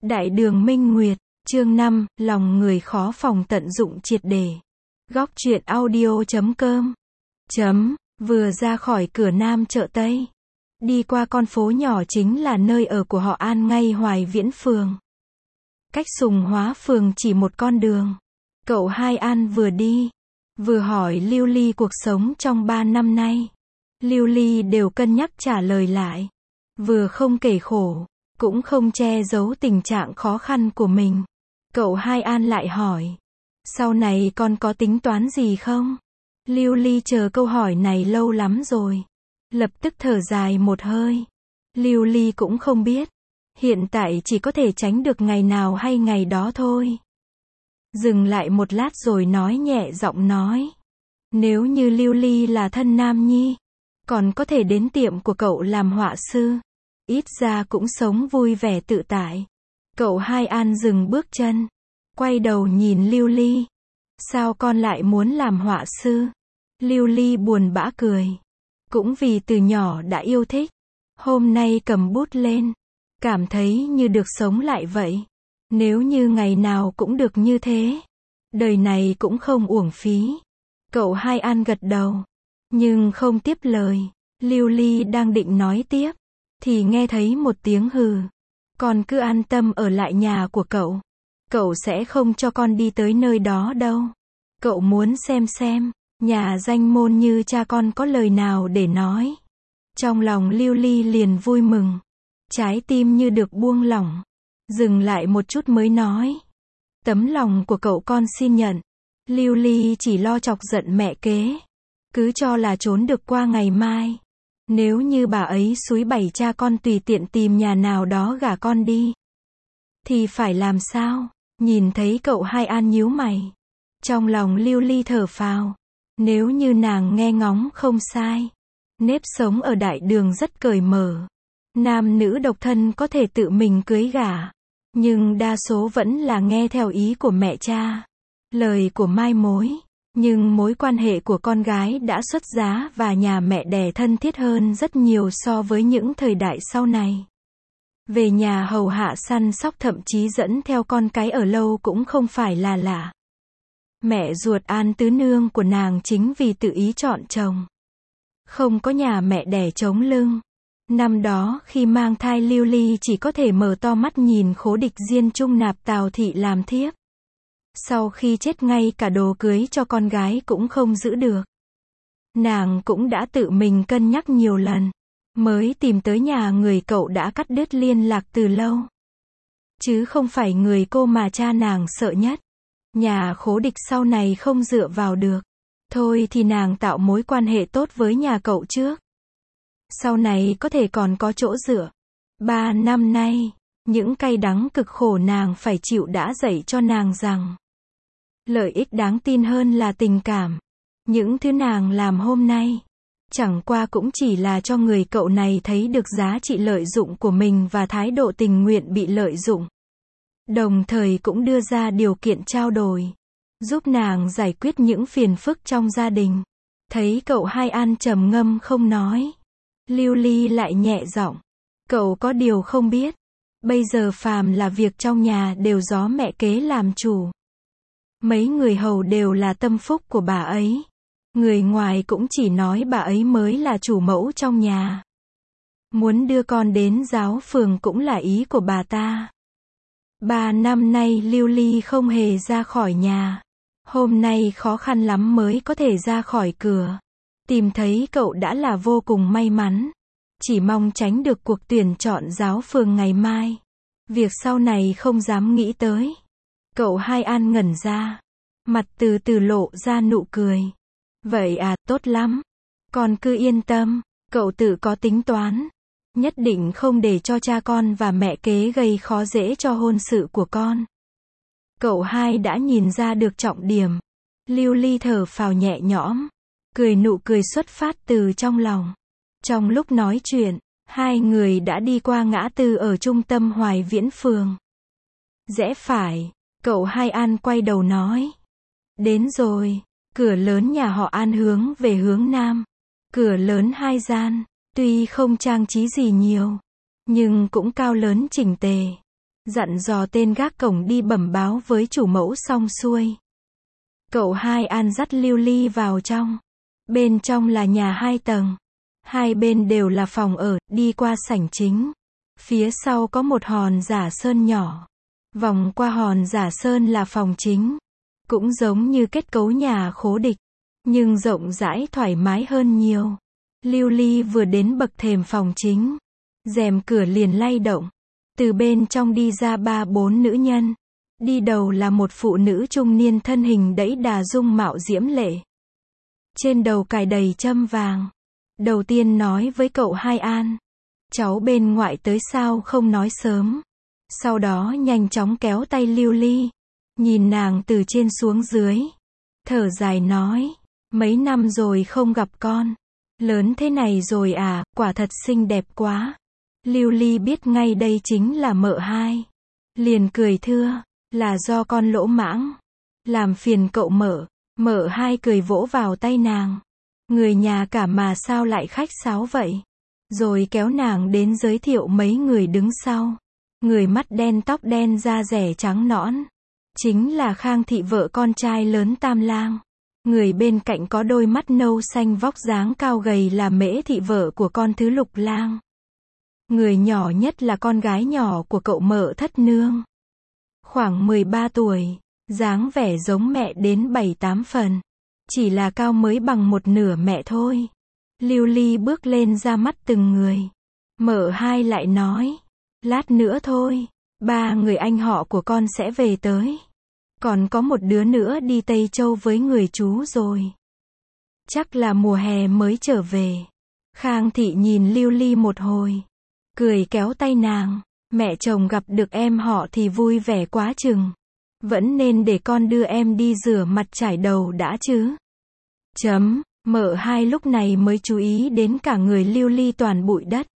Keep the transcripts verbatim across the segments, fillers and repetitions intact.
Đại đường Minh Nguyệt, chương năm, lòng người khó phòng tận dụng triệt để. Góc truyện audio chấm com. Chấm, vừa ra khỏi cửa Nam chợ Tây. Đi qua con phố nhỏ chính là nơi ở của họ An ngay Hoài Viễn phường. Cách Sùng Hóa phường chỉ một con đường. Cậu Hai An vừa đi, vừa hỏi Lưu Ly cuộc sống trong ba năm nay. Lưu Ly đều cân nhắc trả lời lại. Vừa không kể khổ, cũng không che giấu tình trạng khó khăn của mình. Cậu Hai An lại hỏi, sau này con có tính toán gì không? Lưu Ly chờ câu hỏi này lâu lắm rồi. Lập tức thở dài một hơi. Lưu Ly cũng không biết. Hiện tại chỉ có thể tránh được ngày nào hay ngày đó thôi. Dừng lại một lát rồi nói nhẹ giọng nói. Nếu như Lưu Ly là thân nam nhi, còn có thể đến tiệm của cậu làm họa sư. Ít ra cũng sống vui vẻ tự tại. Cậu Hai An dừng bước chân, quay đầu nhìn Lưu Ly. Sao con lại muốn làm họa sư? Lưu Ly buồn bã cười. Cũng vì từ nhỏ đã yêu thích. Hôm nay cầm bút lên, cảm thấy như được sống lại vậy. Nếu như ngày nào cũng được như thế, đời này cũng không uổng phí. Cậu Hai An gật đầu, nhưng không tiếp lời. Lưu Ly đang định nói tiếp, thì nghe thấy một tiếng hừ. Con cứ an tâm ở lại nhà của cậu. Cậu sẽ không cho con đi tới nơi đó đâu. Cậu muốn xem xem, nhà danh môn như cha con có lời nào để nói. Trong lòng Lưu Ly liền vui mừng. Trái tim như được buông lỏng. Dừng lại một chút mới nói. Tấm lòng của cậu con xin nhận. Lưu Ly chỉ lo chọc giận mẹ kế. Cứ cho là trốn được qua ngày mai. Nếu như bà ấy xúi bày cha con tùy tiện tìm nhà nào đó gả con đi, thì phải làm sao? Nhìn thấy cậu Hai An nhíu mày, trong lòng Lưu Ly thở phào. Nếu như nàng nghe ngóng không sai, nếp sống ở đại đường rất cởi mở. Nam nữ độc thân có thể tự mình cưới gả, nhưng đa số vẫn là nghe theo ý của mẹ cha, lời của mai mối. Nhưng mối quan hệ của con gái đã xuất giá và nhà mẹ đẻ thân thiết hơn rất nhiều so với những thời đại sau này. Về nhà hầu hạ săn sóc thậm chí dẫn theo con cái ở lâu cũng không phải là lạ. Mẹ ruột An Tứ Nương của nàng chính vì tự ý chọn chồng. Không có nhà mẹ đẻ chống lưng. Năm đó khi mang thai Lưu Ly chỉ có thể mở to mắt nhìn Khố Địch Diên Trung nạp Tào Thị làm thiếp. Sau khi chết ngay cả đồ cưới cho con gái cũng không giữ được. Nàng cũng đã tự mình cân nhắc nhiều lần, mới tìm tới nhà người cậu đã cắt đứt liên lạc từ lâu. Chứ không phải người cô mà cha nàng sợ nhất. Nhà Khố Địch sau này không dựa vào được. Thôi thì nàng tạo mối quan hệ tốt với nhà cậu trước. Sau này có thể còn có chỗ dựa. Ba năm nay, những cay đắng cực khổ nàng phải chịu đã dạy cho nàng rằng lợi ích đáng tin hơn là tình cảm. Những thứ nàng làm hôm nay, chẳng qua cũng chỉ là cho người cậu này thấy được giá trị lợi dụng của mình và thái độ tình nguyện bị lợi dụng. Đồng thời cũng đưa ra điều kiện trao đổi, giúp nàng giải quyết những phiền phức trong gia đình. Thấy cậu Hai An trầm ngâm không nói, Lưu Ly lại nhẹ giọng. Cậu có điều không biết, bây giờ phàm là việc trong nhà đều do mẹ kế làm chủ. Mấy người hầu đều là tâm phúc của bà ấy. Người ngoài cũng chỉ nói bà ấy mới là chủ mẫu trong nhà. Muốn đưa con đến giáo phường cũng là ý của bà ta. Ba năm nay Lưu Ly không hề ra khỏi nhà. Hôm nay khó khăn lắm mới có thể ra khỏi cửa. Tìm thấy cậu đã là vô cùng may mắn. Chỉ mong tránh được cuộc tuyển chọn giáo phường ngày mai. Việc sau này không dám nghĩ tới. Cậu Hai An ngẩn ra, mặt từ từ lộ ra nụ cười. Vậy à, tốt lắm. Con cứ yên tâm, cậu tự có tính toán. Nhất định không để cho cha con và mẹ kế gây khó dễ cho hôn sự của con. Cậu Hai đã nhìn ra được trọng điểm. Lưu Ly thở phào nhẹ nhõm, cười nụ cười xuất phát từ trong lòng. Trong lúc nói chuyện, hai người đã đi qua ngã tư ở trung tâm Hoài Viễn phường. Rẽ phải. Cậu Hai An quay đầu nói. Đến rồi. Cửa lớn nhà họ An hướng về hướng nam. Cửa lớn hai gian. Tuy không trang trí gì nhiều, nhưng cũng cao lớn chỉnh tề. dặn dò tên gác cổng đi bẩm báo với chủ mẫu xong xuôi. Cậu hai An dắt Lưu Ly vào trong. Bên trong là nhà hai tầng. Hai bên đều là phòng ở, đi qua sảnh chính. Phía sau có một hòn giả sơn nhỏ. Vòng qua hòn giả sơn là phòng chính. Cũng giống như kết cấu nhà khố địch, nhưng rộng rãi thoải mái hơn nhiều. Lưu Ly vừa đến bậc thềm phòng chính, rèm cửa liền lay động. Từ bên trong đi ra ba bốn nữ nhân. Đi đầu là một phụ nữ trung niên thân hình đẫy đà dung mạo diễm lệ. Trên đầu cài đầy châm vàng. Đầu tiên nói với cậu hai An. Cháu bên ngoại tới sao không nói sớm. Sau đó nhanh chóng kéo tay Lưu Ly. Nhìn nàng từ trên xuống dưới. Thở dài nói. Mấy năm rồi không gặp con. Lớn thế này rồi à, quả thật xinh đẹp quá. Lưu Ly biết ngay đây chính là mợ hai. Liền cười thưa. Là do con lỗ mãng. Làm phiền cậu mợ. Mợ hai cười vỗ vào tay nàng. Người nhà cả mà sao lại khách sáo vậy? Rồi kéo nàng đến giới thiệu mấy người đứng sau. Người mắt đen tóc đen da rẻ trắng nõn. Chính là Khang Thị vợ con trai lớn Tam Lang. Người bên cạnh có đôi mắt nâu xanh vóc dáng cao gầy là Mễ Thị vợ của con thứ Lục Lang. Người nhỏ nhất là con gái nhỏ của cậu mợ Thất Nương. Khoảng mười ba tuổi, dáng vẻ giống mẹ đến bảy tám phần. Chỉ là cao mới bằng một nửa mẹ thôi. Lưu Ly bước lên ra mắt từng người. Mợ hai lại nói. Lát nữa thôi, ba người anh họ của con sẽ về tới. Còn có một đứa nữa đi Tây Châu với người chú rồi. Chắc là mùa hè mới trở về. Khang Thị nhìn Lưu Ly một hồi. Cười kéo tay nàng. Mẹ chồng gặp được em họ thì vui vẻ quá chừng. Vẫn nên để con đưa em đi rửa mặt trải đầu đã chứ. Chấm, mợ hai lúc này mới chú ý đến cả người Lưu Ly toàn bụi đất.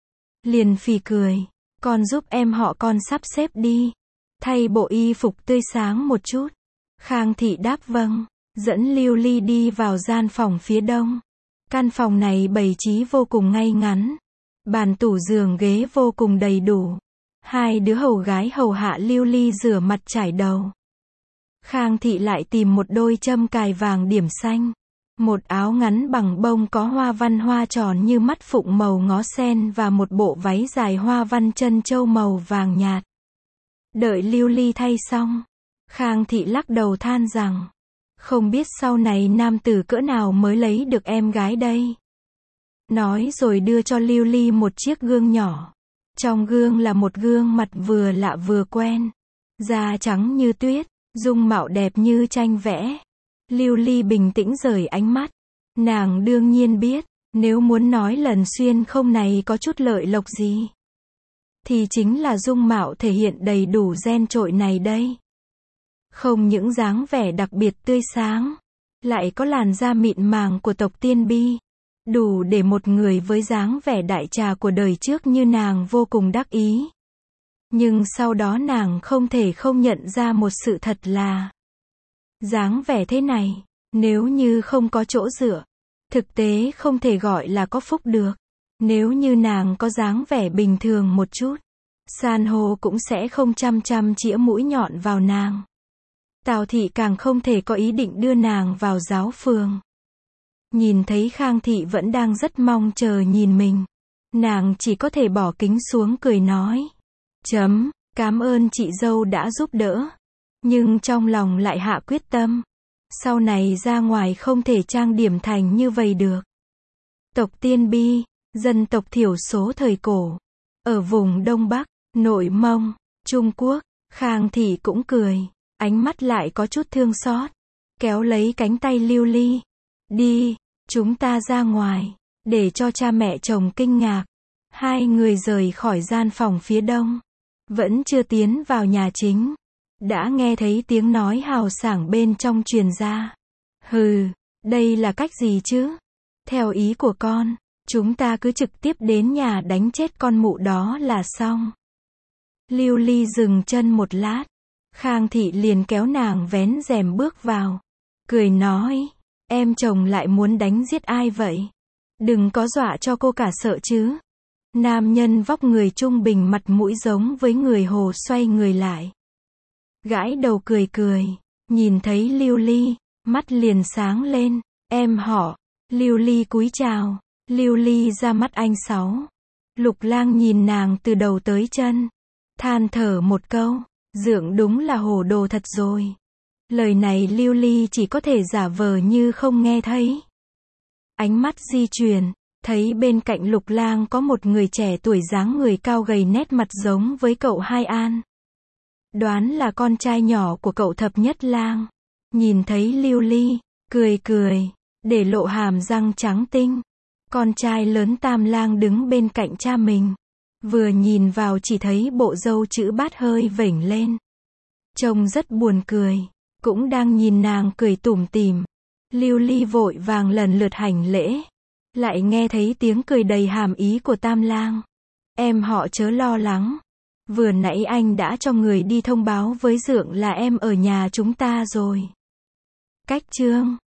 Liền phì cười. Con giúp em họ con sắp xếp đi. Thay bộ y phục tươi sáng một chút. Khang Thị đáp vâng. Dẫn Lưu Ly đi vào gian phòng phía đông. Căn phòng này bày trí vô cùng ngay ngắn. Bàn tủ giường ghế vô cùng đầy đủ. Hai đứa hầu gái hầu hạ Lưu Ly rửa mặt trải đầu. Khang Thị lại tìm một đôi châm cài vàng điểm xanh. Một áo ngắn bằng bông có hoa văn hoa tròn như mắt phụng màu ngó sen và một bộ váy dài hoa văn chân châu màu vàng nhạt. Đợi Lưu Ly thay xong, Khang Thị lắc đầu than rằng, không biết sau này nam tử cỡ nào mới lấy được em gái đây. Nói rồi đưa cho Lưu Ly một chiếc gương nhỏ. Trong gương là một gương mặt vừa lạ vừa quen. Da trắng như tuyết, dung mạo đẹp như tranh vẽ. Lưu Ly bình tĩnh rời ánh mắt. Nàng đương nhiên biết, nếu muốn nói lần xuyên không này có chút lợi lộc gì, thì chính là dung mạo thể hiện đầy đủ gen trội này đây. Không những dáng vẻ đặc biệt tươi sáng, lại có làn da mịn màng của tộc Tiên Bi. Đủ để một người với dáng vẻ đại trà của đời trước như nàng vô cùng đắc ý. Nhưng sau đó nàng không thể không nhận ra một sự thật là dáng vẻ thế này, nếu như không có chỗ dựa, thực tế không thể gọi là có phúc được. Nếu như nàng có dáng vẻ bình thường một chút, san hô cũng sẽ không chăm chăm chĩa mũi nhọn vào nàng. Tào Thị càng không thể có ý định đưa nàng vào giáo phường. Nhìn thấy Khang Thị vẫn đang rất mong chờ nhìn mình, nàng chỉ có thể bỏ kính xuống cười nói. Chấm, cảm ơn chị dâu đã giúp đỡ. Nhưng trong lòng lại hạ quyết tâm. Sau này ra ngoài không thể trang điểm thành như vậy được. Tộc Tiên Bi, dân tộc thiểu số thời cổ. Ở vùng Đông Bắc, Nội Mông, Trung Quốc, Khang Thị cũng cười. Ánh mắt lại có chút thương xót. Kéo lấy cánh tay Lưu Ly. Đi, chúng ta ra ngoài. Để cho cha mẹ chồng kinh ngạc. Hai người rời khỏi gian phòng phía đông. Vẫn chưa tiến vào nhà chính. Đã nghe thấy tiếng nói hào sảng bên trong truyền ra. Hừ, đây là cách gì chứ? Theo ý của con, chúng ta cứ trực tiếp đến nhà đánh chết con mụ đó là xong. Lưu Ly dừng chân một lát. Khang Thị liền kéo nàng vén rèm bước vào. Cười nói, em chồng lại muốn đánh giết ai vậy? Đừng có dọa cho cô cả sợ chứ. Nam nhân vóc người trung bình mặt mũi giống với người Hồ xoay người lại. Gãi đầu cười cười, nhìn thấy Lưu Ly, mắt liền sáng lên, em họ. Lưu Ly cúi chào, Lưu Ly ra mắt anh Sáu. Lục Lang nhìn nàng từ đầu tới chân, than thở một câu, dượng đúng là hồ đồ thật rồi. Lời này Lưu Ly chỉ có thể giả vờ như không nghe thấy. Ánh mắt di chuyển, thấy bên cạnh Lục Lang có một người trẻ tuổi dáng người cao gầy nét mặt giống với cậu Hai An. Đoán là con trai nhỏ của cậu Thập Nhất Lang. Nhìn thấy Lưu Ly, cười cười, để lộ hàm răng trắng tinh. Con trai lớn Tam Lang đứng bên cạnh cha mình. Vừa nhìn vào chỉ thấy bộ râu chữ bát hơi vểnh lên. Trông rất buồn cười, cũng đang nhìn nàng cười tủm tỉm. Lưu Ly vội vàng lần lượt hành lễ. Lại nghe thấy tiếng cười đầy hàm ý của Tam Lang. Em họ chớ lo lắng. Vừa nãy anh đã cho người đi thông báo với dượng là em ở nhà chúng ta rồi. Cách chương